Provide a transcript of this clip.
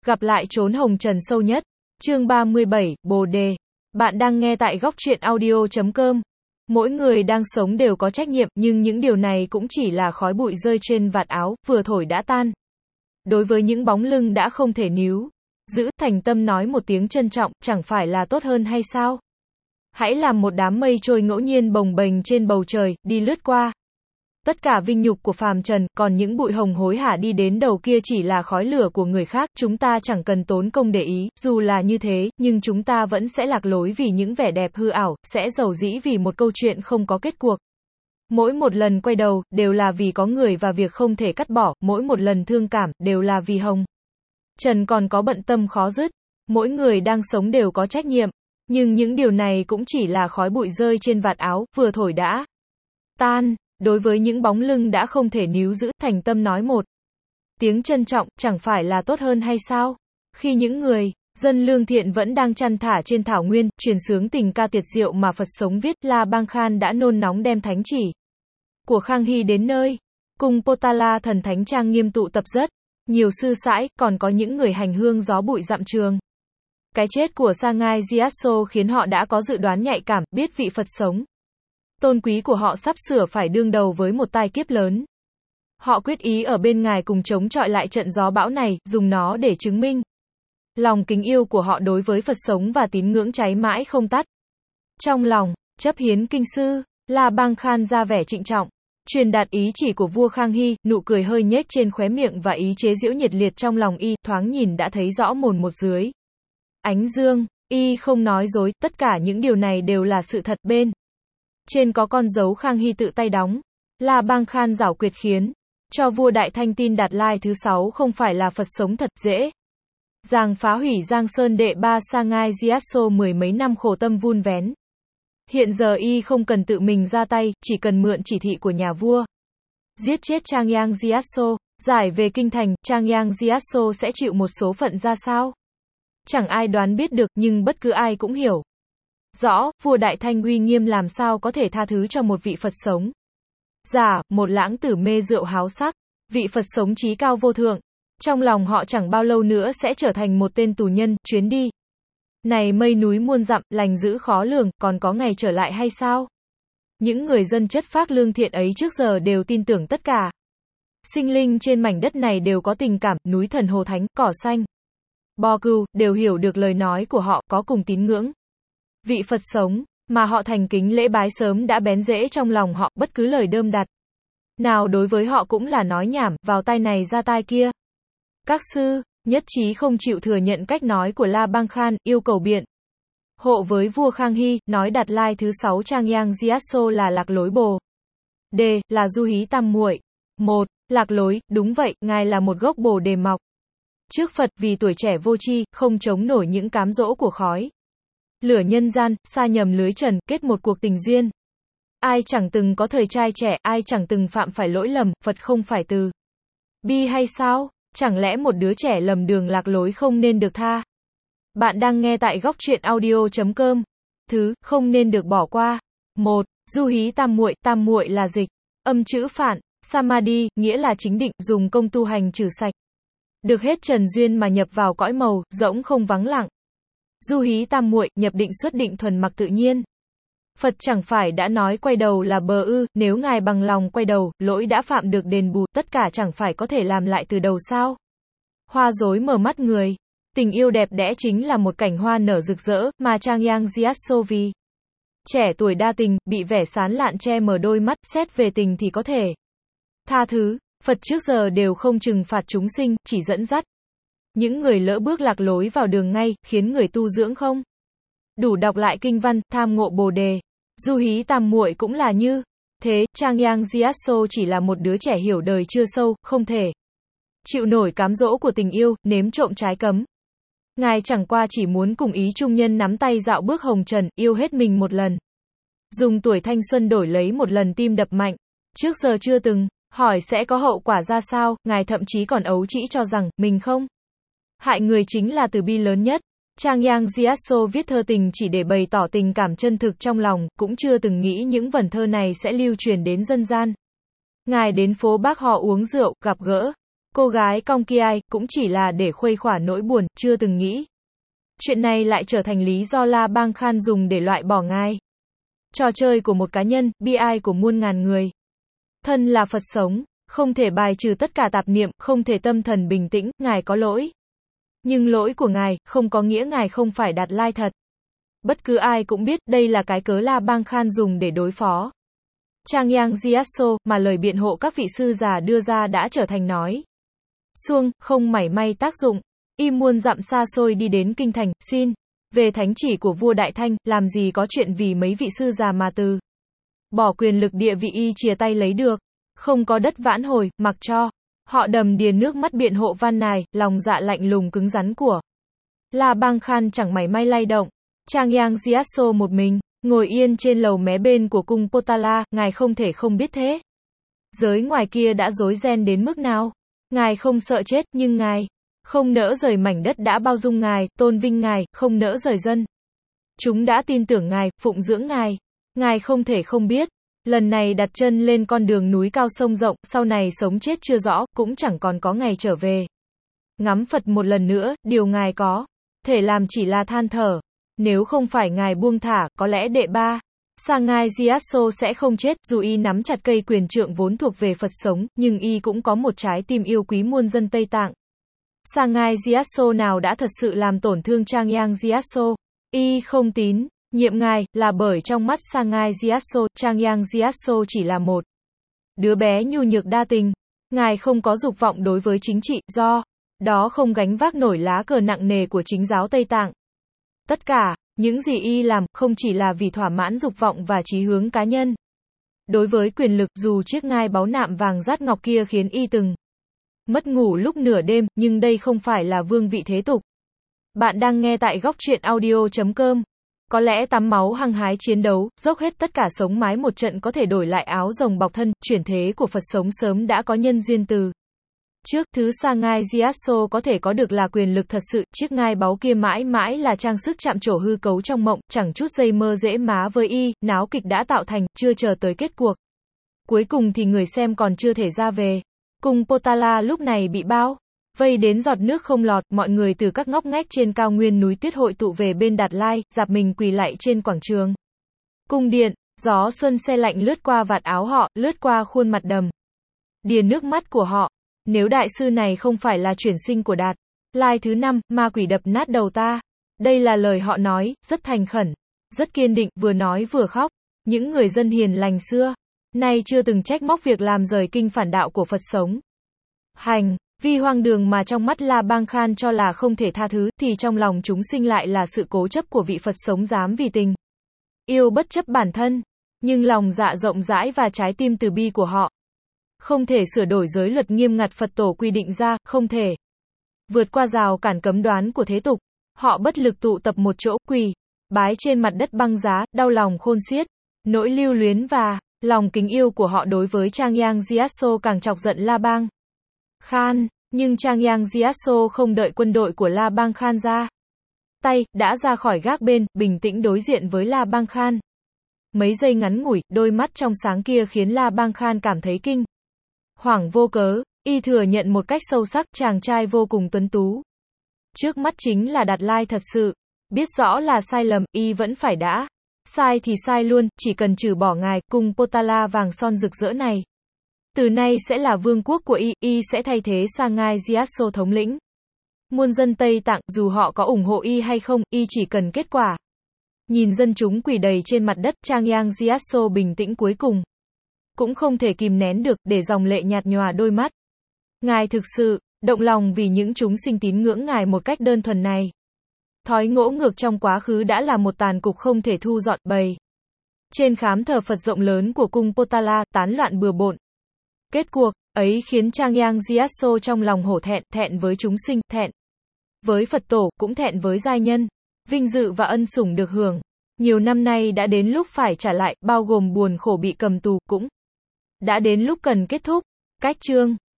Gặp lại chốn hồng trần sâu nhất. Chương 37, Bồ đề. Bạn đang nghe tại góc truyện audio.com. Mỗi người đang sống đều có trách nhiệm, nhưng những điều này cũng chỉ là khói bụi rơi trên vạt áo, vừa thổi đã tan. Đối với những bóng lưng đã không thể níu giữ, thành tâm nói một tiếng trân trọng, chẳng phải là tốt hơn hay sao? Hãy làm một đám mây trôi ngẫu nhiên bồng bềnh trên bầu trời, đi lướt qua. Tất cả vinh nhục của phàm trần, còn những bụi hồng hối hả đi đến đầu kia chỉ là khói lửa của người khác, chúng ta chẳng cần tốn công để ý, dù là như thế, nhưng chúng ta vẫn sẽ lạc lối vì những vẻ đẹp hư ảo, sẽ dầu dĩ vì một câu chuyện không có kết cuộc. Mỗi một lần quay đầu, đều là vì có người và việc không thể cắt bỏ, mỗi một lần thương cảm, đều là vì hồng trần còn có bận tâm khó dứt. Mỗi người đang sống đều có trách nhiệm, nhưng những điều này cũng chỉ là khói bụi rơi trên vạt áo, vừa thổi đã tan. Đối với những bóng lưng đã không thể níu giữ, thành tâm nói một tiếng trân trọng, chẳng phải là tốt hơn hay sao? Khi những người dân lương thiện vẫn đang chăn thả trên thảo nguyên, truyền xướng tình ca tuyệt diệu mà Phật sống viết, La Bang Khan đã nôn nóng đem thánh chỉ của Khang Hy đến nơi cung Potala thần thánh trang nghiêm tụ tập rất nhiều sư sãi, còn có những người hành hương gió bụi dặm trường. Cái chết của Sangai Gyatso khiến họ đã có dự đoán nhạy cảm, biết vị Phật sống tôn quý của họ sắp sửa phải đương đầu với một tai kiếp lớn. Họ quyết ý ở bên Ngài cùng chống chọi lại trận gió bão này, dùng nó để chứng minh lòng kính yêu của họ đối với Phật sống và tín ngưỡng cháy mãi không tắt. Trong lòng chấp hiến kinh sư, La Bang Khan ra vẻ trịnh trọng, truyền đạt ý chỉ của vua Khang Hy, nụ cười hơi nhếch trên khóe miệng và ý chế giễu nhiệt liệt trong lòng y, thoáng nhìn đã thấy rõ mồn một dưới ánh dương. Y không nói dối, tất cả những điều này đều là sự thật. Bên trên có con dấu Khang Hy tự tay đóng. La Bang Khan giảo quyệt khiến cho vua Đại Thanh tin Đạt Lai thứ 6 không phải là Phật sống thật, dễ dàng phá hủy Giang Sơn đệ 3 Sangai Gyatso mười mấy năm khổ tâm vun vén. Hiện giờ y không cần tự mình ra tay, chỉ cần mượn chỉ thị của nhà vua giết chết Changyang Gyatso. Giải về kinh thành, Changyang Gyatso sẽ chịu một số phận ra sao? Chẳng ai đoán biết được, nhưng bất cứ ai cũng hiểu rõ, vua Đại Thanh uy nghiêm làm sao có thể tha thứ cho một vị Phật sống giả, một lãng tử mê rượu háo sắc. Vị Phật sống trí cao vô thượng, trong lòng họ chẳng bao lâu nữa sẽ trở thành một tên tù nhân. Chuyến đi này mây núi muôn dặm, lành dữ khó lường, còn có ngày trở lại hay sao? Những người dân chất phác lương thiện ấy trước giờ đều tin tưởng tất cả sinh linh trên mảnh đất này đều có tình cảm, núi thần hồ thánh, cỏ xanh, bò cừu, đều hiểu được lời nói của họ, có cùng tín ngưỡng vị Phật sống mà họ thành kính lễ bái sớm đã bén rễ trong lòng họ, bất cứ lời đơm đặt nào đối với họ cũng là nói nhảm, vào tai này ra tai kia. Các sư nhất trí không chịu thừa nhận cách nói của La Bang Khan, yêu cầu biện hộ với vua Khang Hy, nói Đạt Lai thứ 6 Changyang Gyatso là lạc lối bồ đề, là du hí tam muội. Một, lạc lối, đúng vậy, ngài là một gốc bồ đề mọc trước Phật, vì tuổi trẻ vô tri, không chống nổi những cám dỗ của khói lửa nhân gian, sa nhầm lưới trần, kết một cuộc tình duyên. Ai chẳng từng có thời trai trẻ, ai chẳng từng phạm phải lỗi lầm, Phật không phải từ bi hay sao? Chẳng lẽ một đứa trẻ lầm đường lạc lối không nên được tha? Bạn đang nghe tại góc truyện audio.com. Thứ không nên được bỏ qua. 1. Du hí tam muội là dịch âm chữ phạn samadhi, nghĩa là chính định, dùng công tu hành trừ sạch được hết trần duyên mà nhập vào cõi màu rỗng không vắng lặng. Du hí tam muội, nhập định xuất định thuần mặc tự nhiên. Phật chẳng phải đã nói quay đầu là bờ ư? Nếu ngài bằng lòng quay đầu, lỗi đã phạm được đền bù, tất cả chẳng phải có thể làm lại từ đầu sao? Hoa rối mở mắt người. Tình yêu đẹp đẽ chính là một cảnh hoa nở rực rỡ, mà Changyang Gyatso vì trẻ tuổi đa tình, bị vẻ sán lạn che mờ đôi mắt, xét về tình thì có thể tha thứ. Phật trước giờ đều không trừng phạt chúng sinh, chỉ dẫn dắt những người lỡ bước lạc lối vào đường ngay, khiến người tu dưỡng không đủ đọc lại kinh văn, tham ngộ bồ đề. Du hí tam muội cũng là như thế. Changyang Gyatso chỉ là một đứa trẻ hiểu đời chưa sâu, không thể chịu nổi cám dỗ của tình yêu, nếm trộm trái cấm. Ngài chẳng qua chỉ muốn cùng ý trung nhân nắm tay dạo bước hồng trần, yêu hết mình một lần, dùng tuổi thanh xuân đổi lấy một lần tim đập mạnh. Trước giờ chưa từng hỏi sẽ có hậu quả ra sao, ngài thậm chí còn ấu trĩ cho rằng mình không hại người chính là từ bi lớn nhất. Changyang Gyatso viết thơ tình chỉ để bày tỏ tình cảm chân thực trong lòng, cũng chưa từng nghĩ những vần thơ này sẽ lưu truyền đến dân gian. Ngài đến phố Bác Họ uống rượu, gặp gỡ Cô gái cong kia ai, cũng chỉ là để khuây khỏa nỗi buồn, chưa từng nghĩ. Chuyện này lại trở thành lý do La Bang Khan dùng để loại bỏ ngài. Trò chơi của một cá nhân, bi ai của muôn ngàn người. Thân là Phật sống, không thể bài trừ tất cả tạp niệm, không thể tâm thần bình tĩnh, ngài có lỗi. Nhưng lỗi của ngài, không có nghĩa ngài không phải Đạt Lai thật. Bất cứ ai cũng biết, đây là cái cớ La Bang Khan dùng để đối phó Changyang Gyatso, mà lời biện hộ các vị sư già đưa ra đã trở thành nói suông, không mảy may tác dụng. Y muôn dặm xa xôi đi đến kinh thành, xin về thánh chỉ của vua Đại Thanh, làm gì có chuyện vì mấy vị sư già mà từ bỏ quyền lực địa vị y chia tay lấy được. Không có đất vãn hồi, mặc cho họ đầm đìa nước mắt biện hộ van nài, lòng dạ lạnh lùng cứng rắn của La Bang Khan chẳng mảy may lay động. Changyang Gyatso một mình ngồi yên trên lầu mé bên của cung Potala, ngài không thể không biết thế. Giới ngoài kia đã rối ren đến mức nào. Ngài không sợ chết, nhưng ngài không nỡ rời mảnh đất đã bao dung ngài, tôn vinh ngài, không nỡ rời dân. Chúng đã tin tưởng ngài, phụng dưỡng ngài. Ngài không thể không biết. Lần này đặt chân lên con đường núi cao sông rộng, sau này sống chết chưa rõ, cũng chẳng còn có ngày trở về. Ngắm Phật một lần nữa, điều ngài có thể làm chỉ là than thở. Nếu không phải ngài buông thả, có lẽ đệ ba Sangai Gyatso sẽ không chết, dù y nắm chặt cây quyền trượng vốn thuộc về Phật sống, nhưng y cũng có một trái tim yêu quý muôn dân Tây Tạng. Sangai Gyatso nào đã thật sự làm tổn thương Changyang Gyatso? Y không tín nhiệm ngài, là bởi trong mắt Sangai Gyatso, Changyang Gyatso chỉ là một đứa bé nhu nhược đa tình. Ngài không có dục vọng đối với chính trị, do đó không gánh vác nổi lá cờ nặng nề của chính giáo Tây Tạng. Tất cả những gì y làm, không chỉ là vì thỏa mãn dục vọng và chí hướng cá nhân. Đối với quyền lực, dù chiếc ngai báu nạm vàng dát ngọc kia khiến y từng mất ngủ lúc nửa đêm, nhưng đây không phải là vương vị thế tục. Bạn đang nghe tại góc truyện audio.com. Có lẽ tắm máu hăng hái chiến đấu, dốc hết tất cả sống mái một trận có thể đổi lại áo rồng bọc thân, chuyển thế của Phật sống sớm đã có nhân duyên từ trước. Thứ Sangai Gyatso có thể có được là quyền lực thật sự, chiếc ngai báu kia mãi mãi là trang sức chạm trổ hư cấu trong mộng, chẳng chút dây mơ dễ má với y, náo kịch đã tạo thành, chưa chờ tới kết cuộc. Cuối cùng thì người xem còn chưa thể ra về. Cung Potala lúc này bị bao vây đến giọt nước không lọt, mọi người từ các ngóc ngách trên cao nguyên núi tuyết hội tụ về bên Đạt Lai, dạp mình quỳ lạy trên quảng trường cung điện. Gió xuân se lạnh lướt qua vạt áo họ, lướt qua khuôn mặt đầm đìa nước mắt của họ. Nếu đại sư này không phải là chuyển sinh của Đạt Lai thứ 5, ma quỷ đập nát đầu ta. Đây là lời họ nói, rất thành khẩn, rất kiên định, vừa nói vừa khóc. Những người dân hiền lành xưa nay chưa từng trách móc việc làm rời kinh phản đạo của Phật sống. Hành vi hoang đường mà trong mắt La Bang Khan cho là không thể tha thứ, thì trong lòng chúng sinh lại là sự cố chấp của vị Phật sống dám vì tình yêu bất chấp bản thân. Nhưng lòng dạ rộng rãi và trái tim từ bi của họ không thể sửa đổi giới luật nghiêm ngặt Phật tổ quy định ra, không thể vượt qua rào cản cấm đoán của thế tục. Họ bất lực tụ tập một chỗ, quỳ bái trên mặt đất băng giá, đau lòng khôn xiết. Nỗi lưu luyến và lòng kính yêu của họ đối với Changyang Gyatso càng chọc giận La Bang Khan. Nhưng Changyang Gyatso không đợi quân đội của La Bang Khan ra tay, đã ra khỏi gác bên, bình tĩnh đối diện với La Bang Khan. Mấy giây ngắn ngủi, đôi mắt trong sáng kia khiến La Bang Khan cảm thấy kinh hoảng vô cớ. Y thừa nhận một cách sâu sắc, chàng trai vô cùng tuấn tú trước mắt chính là Đạt Lai thật sự. Biết rõ là sai lầm, y vẫn phải đã sai thì sai luôn, chỉ cần trừ bỏ ngài, cung Potala vàng son rực rỡ này từ nay sẽ là vương quốc của y sẽ thay thế Sangai Gyatso thống lĩnh muôn dân Tây Tạng, dù họ có ủng hộ y hay không, y chỉ cần kết quả. Nhìn dân chúng quỳ đầy trên mặt đất, Changyang Gyatso bình tĩnh cuối cùng cũng không thể kìm nén được, để dòng lệ nhạt nhòa đôi mắt. Ngài thực sự động lòng vì những chúng sinh tín ngưỡng ngài một cách đơn thuần này. Thói ngỗ ngược trong quá khứ đã là một tàn cục không thể thu dọn bầy. Trên khám thờ Phật rộng lớn của cung Potala, tán loạn bừa bộn. Kết cuộc ấy khiến Changyang Gyatso trong lòng hổ thẹn, thẹn với chúng sinh, thẹn với Phật tổ, cũng thẹn với giai nhân. Vinh dự và ân sủng được hưởng nhiều năm nay đã đến lúc phải trả lại, bao gồm buồn khổ bị cầm tù, cũng đã đến lúc cần kết thúc. Cách chương